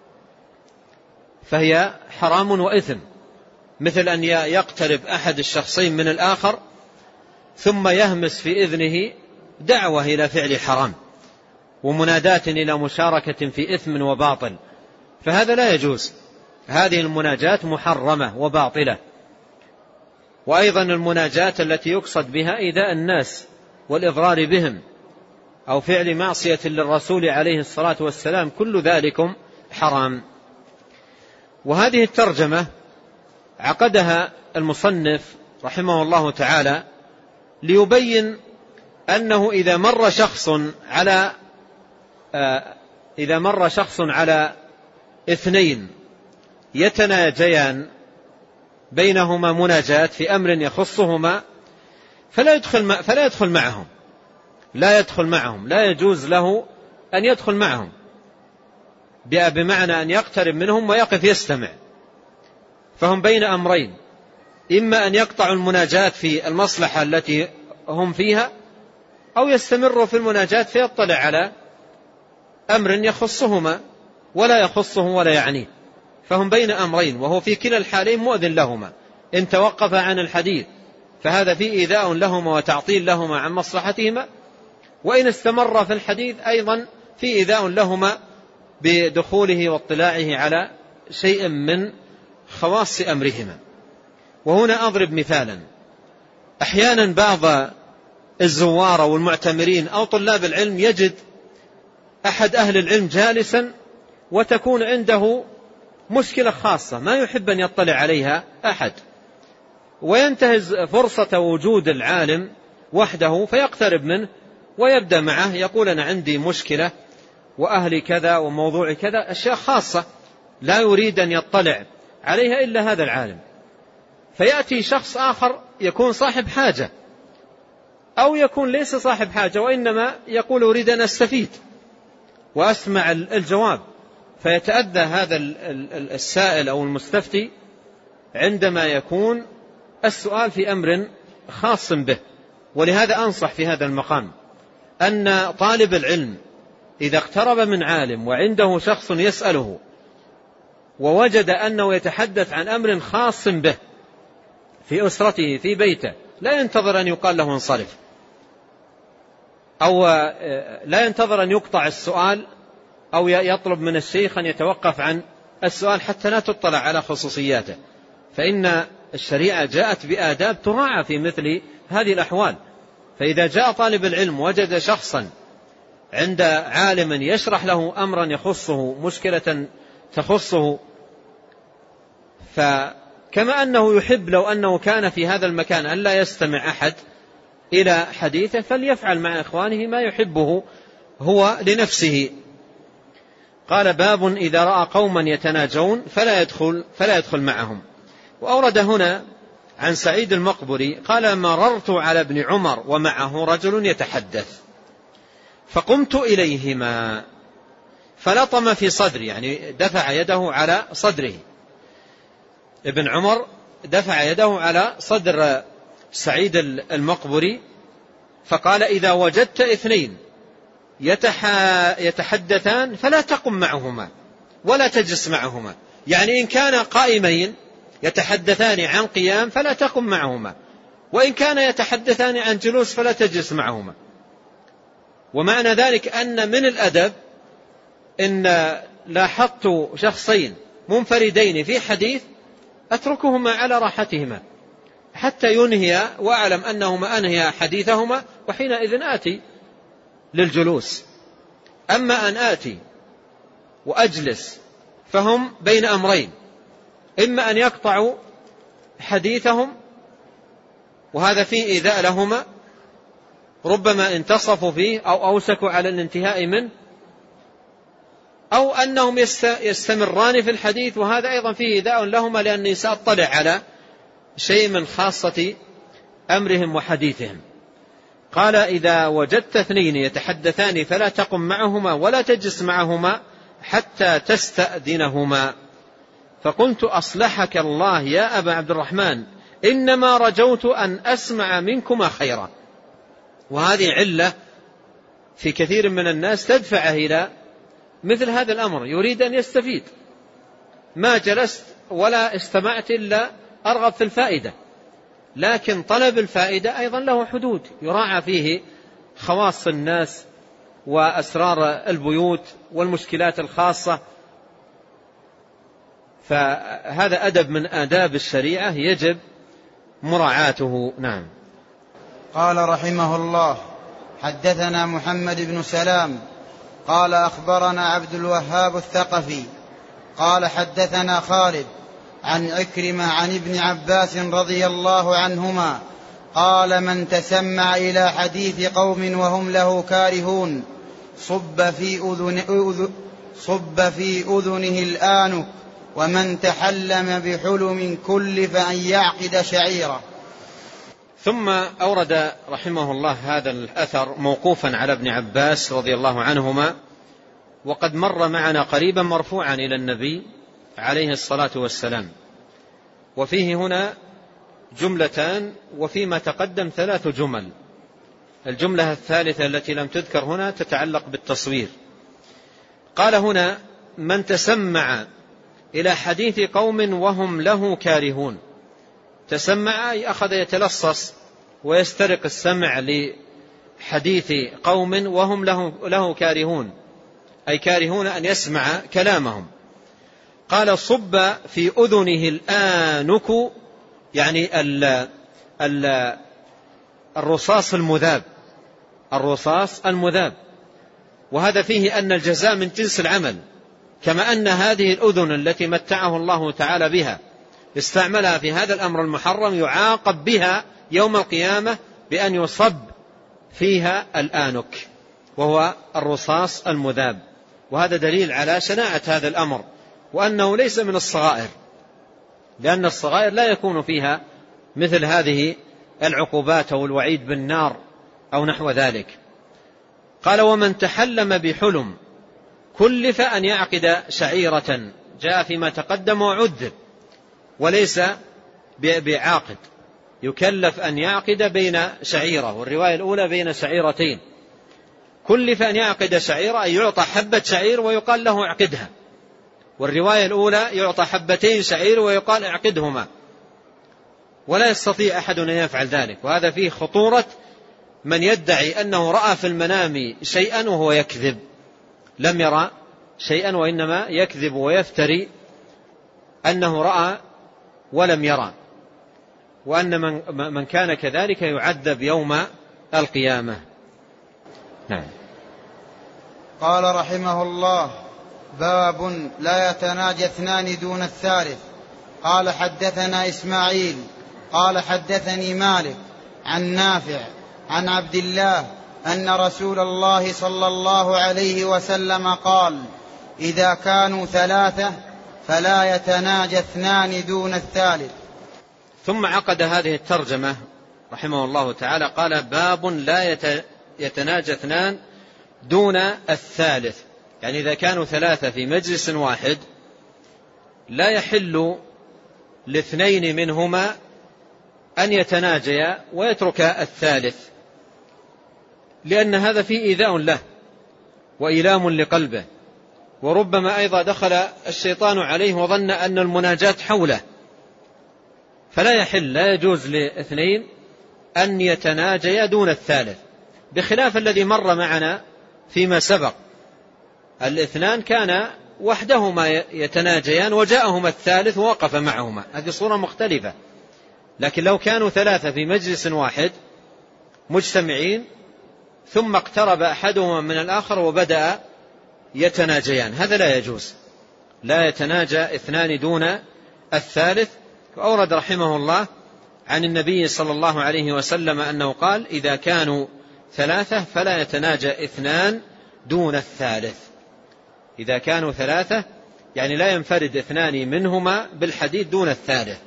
Speaker 2: فهي حرام وإثم، مثل أن يقترب أحد الشخصين من الآخر ثم يهمس في إذنه دعوة إلى فعل حرام ومناداة إلى مشاركة في إثم وباطل، فهذا لا يجوز. هذه المناجاة محرمة وباطلة. وأيضا المناجاة التي يقصد بها إيذاء الناس والإضرار بهم أو فعل معصية للرسول عليه الصلاة والسلام، كل ذلكم حرام. وهذه الترجمة عقدها المصنف رحمه الله تعالى ليبين أنه إذا مر شخص على اثنين يتناجيان بينهما مناجاة في أمر يخصهما فلا يدخل معهم، لا يجوز له أن يدخل معهم، بمعنى أن يقترب منهم ويقف يستمع. فهم بين أمرين، إما أن يقطعوا المناجاة في المصلحة التي هم فيها، أو يستمروا في المناجاة فيطلع على أمر يخصهما ولا يخصه ولا يعنيه. فهم بين أمرين، وهو في كلا الحالين مؤذن لهما. إن توقف عن الحديث فهذا فيه إيذاء لهما وتعطيل لهما عن مصلحتهما، وإن استمر في الحديث أيضا فيه إيذاء لهما بدخوله واطلاعه على شيء من خواص أمرهما. وهنا أضرب مثالا: أحيانا بعض الزوار والمعتمرين أو طلاب العلم يجد أحد أهل العلم جالسا وتكون عنده مشكلة خاصة ما يحب أن يطلع عليها أحد، وينتهز فرصة وجود العالم وحده فيقترب منه ويبدأ معه، يقول أنا عندي مشكلة وأهلي كذا وموضوع كذا، أشياء خاصة لا يريد أن يطلع عليها إلا هذا العالم. فيأتي شخص آخر يكون صاحب حاجة، أو يكون ليس صاحب حاجة وإنما يقول أريد أن أستفيد وأسمع الجواب، فيتأذى هذا السائل أو المستفتي عندما يكون السؤال في أمر خاص به. ولهذا أنصح في هذا المقام أن طالب العلم إذا اقترب من عالم وعنده شخص يسأله ووجد أنه يتحدث عن أمر خاص به في أسرته في بيته، لا ينتظر أن يقال له انصرف، أو لا ينتظر أن يقطع السؤال، أو يطلب من الشيخ أن يتوقف عن السؤال حتى لا تطلع على خصوصياته، فإن الشريعة جاءت بآداب تراعى في مثل هذه الأحوال. فإذا جاء طالب العلم وجد شخصا عند عالم يشرح له أمرا يخصه، مشكلة تخصه، فكما أنه يحب لو أنه كان في هذا المكان أن لا يستمع أحد إلى حديثه فليفعل مع إخوانه ما يحبه هو لنفسه. قال: باب إذا رأى قوما يتناجون فلا يدخل معهم. وأورد هنا عن سعيد المقبري قال: مررت على ابن عمر ومعه رجل يتحدث فقمت إليهما فلطم في صدري، يعني دفع يده على صدره. ابن عمر دفع يده على صدر سعيد المقبري فقال: إذا وجدت اثنين يتحدثان فلا تقم معهما ولا تجلس معهما، يعني إن كان قائمين يتحدثان عن قيام فلا تقم معهما، وإن كان يتحدثان عن جلوس فلا تجلس معهما. ومعنى ذلك أن من الأدب إن لاحظت شخصين منفردين في حديث أتركهما على راحتهما حتى ينهي وأعلم أنهما أنهي حديثهما، وحينئذ آتي للجلوس. أما أن آتي وأجلس فهم بين أمرين: إما أن يقطعوا حديثهم وهذا فيه إيذاء لهما، ربما انتصفوا فيه أو أوسكوا على الانتهاء منه، أو أنهم يستمران في الحديث وهذا أيضا فيه إيذاء لهما لأني سأطلع على شيء من خاصة أمرهم وحديثهم. قال: إذا وجدت اثنين يتحدثان فلا تقم معهما ولا تجلس معهما حتى تستأذنهما. فقلت: أصلحك الله يا أبا عبد الرحمن، إنما رجوت أن أسمع منكما خيرا. وهذه علة في كثير من الناس تدفعه إلى مثل هذا الأمر، يريد أن يستفيد، ما جلست ولا استمعت إلا أرغب في الفائدة. لكن طلب الفائدة أيضا له حدود يراعى فيه خواص الناس وأسرار البيوت والمشكلات الخاصة، فهذا أدب من آداب الشريعة يجب مراعاته. نعم.
Speaker 1: قال رحمه الله: حدثنا محمد بن سلام قال أخبرنا عبد الوهاب الثقفي قال حدثنا خالد عن عكرمة عن ابن عباس رضي الله عنهما قال: من تسمع إلى حديث قوم وهم له كارهون صب في أذنه الآنك ومن تحلم بحلم كلف أن يعقد شعيرة.
Speaker 2: ثم أورد رحمه الله هذا الأثر موقوفا على ابن عباس رضي الله عنهما، وقد مر معنا قريبا مرفوعا إلى النبي عليه الصلاة والسلام، وفيه هنا جملتان وفيما تقدم 3 جمل. الجملة الثالثة التي لم تذكر هنا تتعلق بالتصوير. قال هنا: من تسمع إلى حديث قوم وهم له كارهون. تسمع أي أخذ يتلصص ويسترق السمع لحديث قوم وهم له كارهون، أي كارهون أن يسمع كلامهم. قال: صب في أذنه الآنك، يعني الرصاص المذاب، الرصاص المذاب. وهذا فيه أن الجزاء من جنس العمل، كما أن هذه الأذن التي متعه الله تعالى بها استعملها في هذا الأمر المحرم يعاقب بها يوم القيامة بأن يصب فيها الآنك، وهو الرصاص المذاب. وهذا دليل على شناعة هذا الأمر، وأنه ليس من الصغائر، لأن الصغائر لا يكون فيها مثل هذه العقوبات أو الوعيد بالنار أو نحو ذلك. قال: ومن تحلم بحلم كلف أن يعقد شعيرة. جاء فيما تقدم وعذب، وليس بعاقد، يكلف أن يعقد بين شعيرة، والرواية الأولى بين شعيرتين. كلف أن يعقد شعيرة أي يعطى حبة شعير ويقال له اعقدها، والرواية الأولى يعطى حبتين شعير ويقال اعقدهما، ولا يستطيع أحد أن يفعل ذلك. وهذا فيه خطورة من يدعي أنه رأى في المنام شيئا وهو يكذب، لم يرى شيئا وإنما يكذب ويفتري أنه رأى ولم يرى، وأن من كان كذلك يعذب يوم القيامة. نعم.
Speaker 1: قال رحمه الله: باب لا يتناجى اثنان دون الثالث. قال: حدثنا إسماعيل قال: حدثني مالك عن نافع عن عبد الله أن رسول الله صلى الله عليه وسلم قال: إذا كانوا 3 فلا يتناجى 2 دون الثالث.
Speaker 2: ثم عقد هذه الترجمة رحمه الله تعالى، قال: باب لا يتناجى 2 دون الثالث. يعني إذا كانوا 3 في مجلس واحد لا يحل ل2 منهما أن يتناجيا ويترك الثالث، لأن هذا فيه إيذاء له وإيلام لقلبه، وربما أيضا دخل الشيطان عليه وظن أن المناجاة حوله، فلا يحل، لا يجوز ل2 أن يتناجيا دون الثالث، بخلاف الذي مر معنا فيما سبق. 2 كان وحدهما يتناجيان وجاءهما الثالث ووقف معهما، هذه صورة مختلفة. لكن لو كانوا 3 في مجلس واحد مجتمعين ثم اقترب أحدهما من الآخر وبدأ يتناجيان، هذا لا يجوز، لا يتناجى 2 دون الثالث. وأورد رحمه الله عن النبي صلى الله عليه وسلم أنه قال: إذا كانوا 3 فلا يتناجى 2 دون الثالث. إذا كانوا 3 يعني لا ينفرد 2 منهما بالحديث دون الثالث.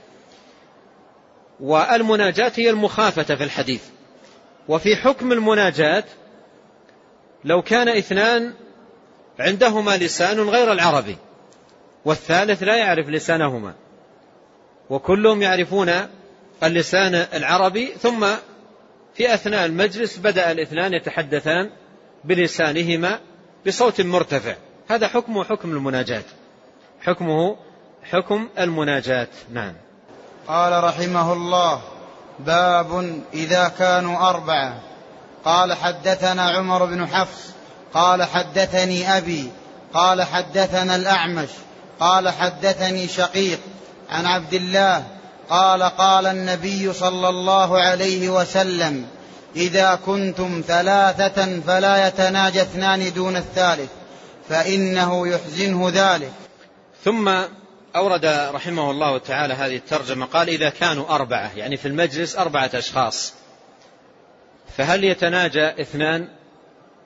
Speaker 2: والمناجاة هي المخافة في الحديث. وفي حكم المناجاة لو كان 2 عندهما لسان غير العربي والثالث لا يعرف لسانهما، وكلهم يعرفون اللسان العربي، ثم في أثناء المجلس بدأ 2 يتحدثان بلسانهما بصوت مرتفع، هذا حكمه حكم المناجاة، حكمه حكم المناجاة. نعم.
Speaker 1: قال رحمه الله: باب إذا كانوا 4. قال: حدثنا عمر بن حفص قال: حدثني أبي قال: حدثنا الأعمش قال: حدثني شقيق عن عبد الله قال: قال النبي صلى الله عليه وسلم: إذا كنتم 3 فلا يتناجى 2 دون الثالث فإنه يحزنه ذلك.
Speaker 2: ثم أورد رحمه الله تعالى هذه الترجمة، قال: إذا كانوا 4 يعني في المجلس 4 أشخاص، فهل يتناجى 2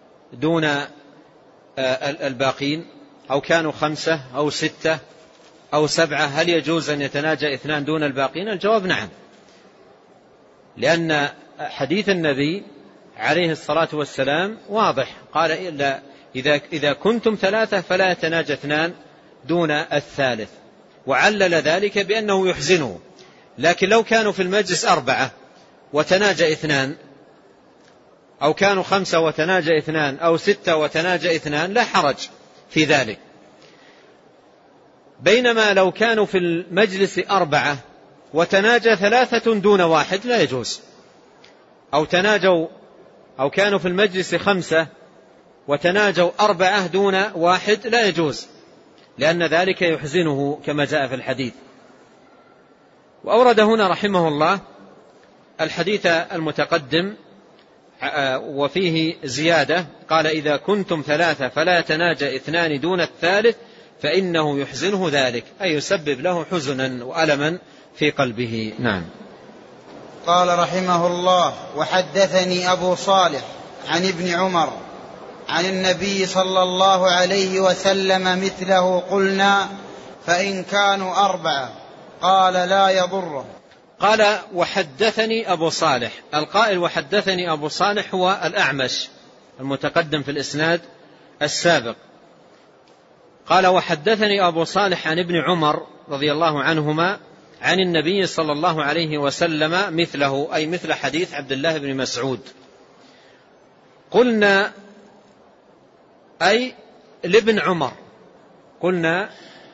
Speaker 2: دون الباقين، أو كانوا 5 أو 6 أو 7، هل يجوز أن يتناجى 2 دون الباقين؟ الجواب نعم، لأن حديث النبي عليه الصلاة والسلام واضح، قال إذا كنتم 3 فلا يتناجى 2 دون الثالث، وعلل ذلك بأنه يحزنه. لكن لو كانوا في المجلس 4 وتناجى 2، أو كانوا 5 وتناجى 2، أو 6 وتناجى 2، لا حرج في ذلك. بينما لو كانوا في المجلس 4 وتناجى 3 دون 1 لا يجوز، أو كانوا في المجلس 5 وتناجوا 4 دون 1 لا يجوز، لأن ذلك يحزنه كما جاء في الحديث. وأورد هنا رحمه الله الحديث المتقدم وفيه زيادة، قال إذا كنتم 3 فلا يتناجى 2 دون الثالث فإنه يحزنه ذلك، أي يسبب له حزنا وألما في قلبه. نعم.
Speaker 1: قال رحمه الله: وحدثني أبو صالح عن ابن عمر عن النبي صلى الله عليه وسلم مثله، قلنا فإن كانوا 4، قال لا يضره.
Speaker 2: قال وحدثني أبو صالح، القائل وحدثني أبو صالح هو الأعمش المتقدم في الإسناد السابق. قال وحدثني أبو صالح عن ابن عمر رضي الله عنهما عن النبي صلى الله عليه وسلم مثله، أي مثل حديث عبد الله بن مسعود. قلنا أي لابن عمر، قلنا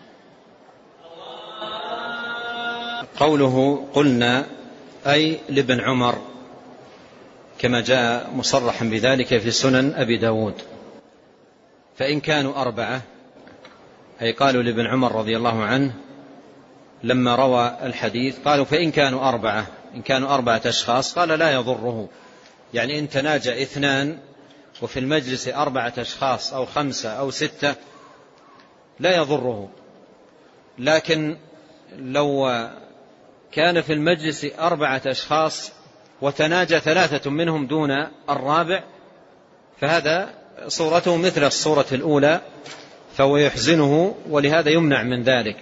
Speaker 2: قوله قلنا أي لابن عمر كما جاء مصرحا بذلك في سنن أبي داود. فإن كانوا 4، أي قالوا لابن عمر رضي الله عنه لما روى الحديث، قالوا فإن كانوا 4، إن كانوا 4 أشخاص قال لا يضره، يعني إن تناجى 2 وفي المجلس 4 أشخاص أو 5 أو 6 لا يضره. لكن لو كان في المجلس 4 أشخاص وتناجى 3 منهم دون الرابع فهذا صورته مثل الصورة الأولى، فهو يحزنه، ولهذا يمنع من ذلك.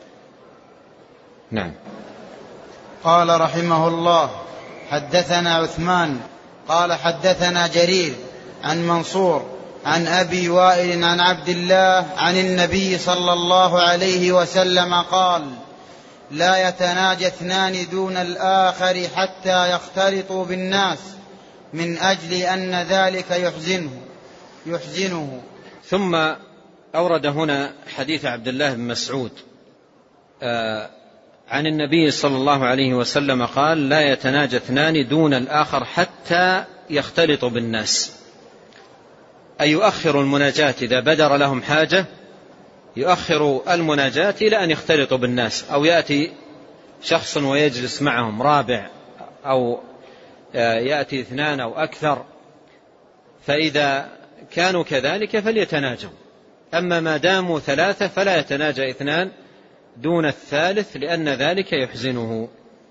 Speaker 2: نعم.
Speaker 1: قال رحمه الله: حدثنا عثمان قال حدثنا جرير عن منصور عن أبي وائل عن عبد الله عن النبي صلى الله عليه وسلم قال: لا يتناجى 2 دون الآخر حتى يختلطوا بالناس، من أجل أن ذلك يحزنه.
Speaker 2: ثم أورد هنا حديث عبد الله بن مسعود عن النبي صلى الله عليه وسلم قال: لا يتناجى 2 دون الآخر حتى يختلطوا بالناس، أي يؤخر المناجاة إذا بدر لهم حاجة، يؤخر المناجاة إلى أن يختلطوا بالناس، أو يأتي شخص ويجلس معهم رابع، أو يأتي 2 أو أكثر، فإذا كانوا كذلك فليتناجوا. أما ما داموا 3 فلا يتناجى 2 دون الثالث، لأن ذلك يحزنه.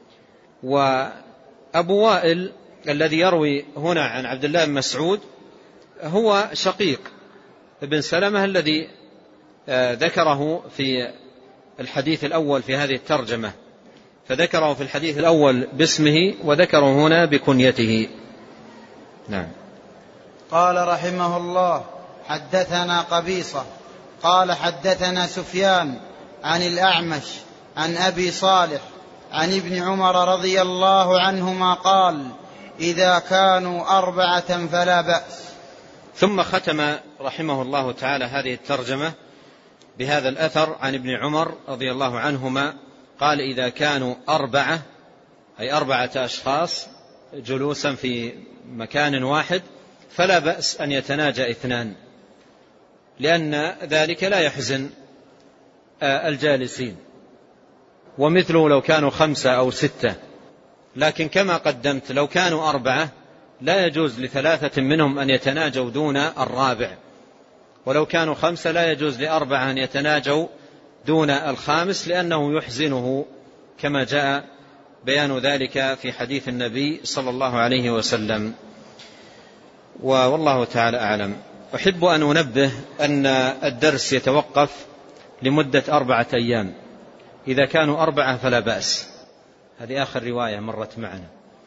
Speaker 2: وأبو وائل الذي يروي هنا عن عبد الله بن مسعود هو شقيق ابن سلمة الذي ذكره في الحديث الأول في هذه الترجمة، فذكره في الحديث الأول باسمه وذكره هنا بكنيته. نعم.
Speaker 1: قال رحمه الله: حدثنا قبيصة قال حدثنا سفيان عن الأعمش عن أبي صالح عن ابن عمر رضي الله عنهما قال: إذا كانوا 4 فلا بأس.
Speaker 2: ثم ختم رحمه الله تعالى هذه الترجمة بهذا الأثر عن ابن عمر رضي الله عنهما قال: إذا كانوا 4، أي 4 أشخاص جلوسا في مكان واحد، فلا بأس أن يتناجى 2، لأن ذلك لا يحزن الجالسين. ومثله لو كانوا 5 أو 6، لكن كما قدمت لو كانوا 4 لا يجوز ل3 منهم أن يتناجوا دون الرابع، ولو كانوا 5 لا يجوز ل4 أن يتناجوا دون الخامس، لأنه يحزنه كما جاء بيان ذلك في حديث النبي صلى الله عليه وسلم. والله تعالى أعلم. أحب أن أنبه أن الدرس يتوقف لمدة 4 أيام، إذا كانوا 4 فلا بأس. هذه آخر رواية مرت معنا.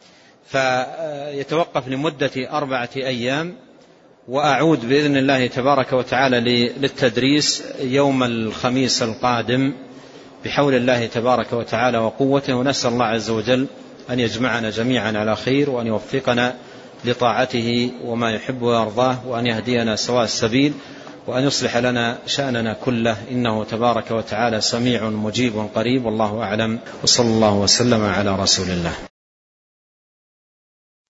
Speaker 2: فيتوقف لمدة 4 أيام، وأعود بإذن الله تبارك وتعالى للتدريس يوم الخميس القادم بحول الله تبارك وتعالى وقوته. ونسأل الله عز وجل أن يجمعنا جميعا على خير، وأن يوفقنا لطاعته وما يحب ويرضاه، وأن يهدينا سواء السبيل، وأن يصلح لنا شأننا كله، إنه تبارك وتعالى سميع مجيب قريب. والله أعلم، وصلى الله وسلم على رسول الله.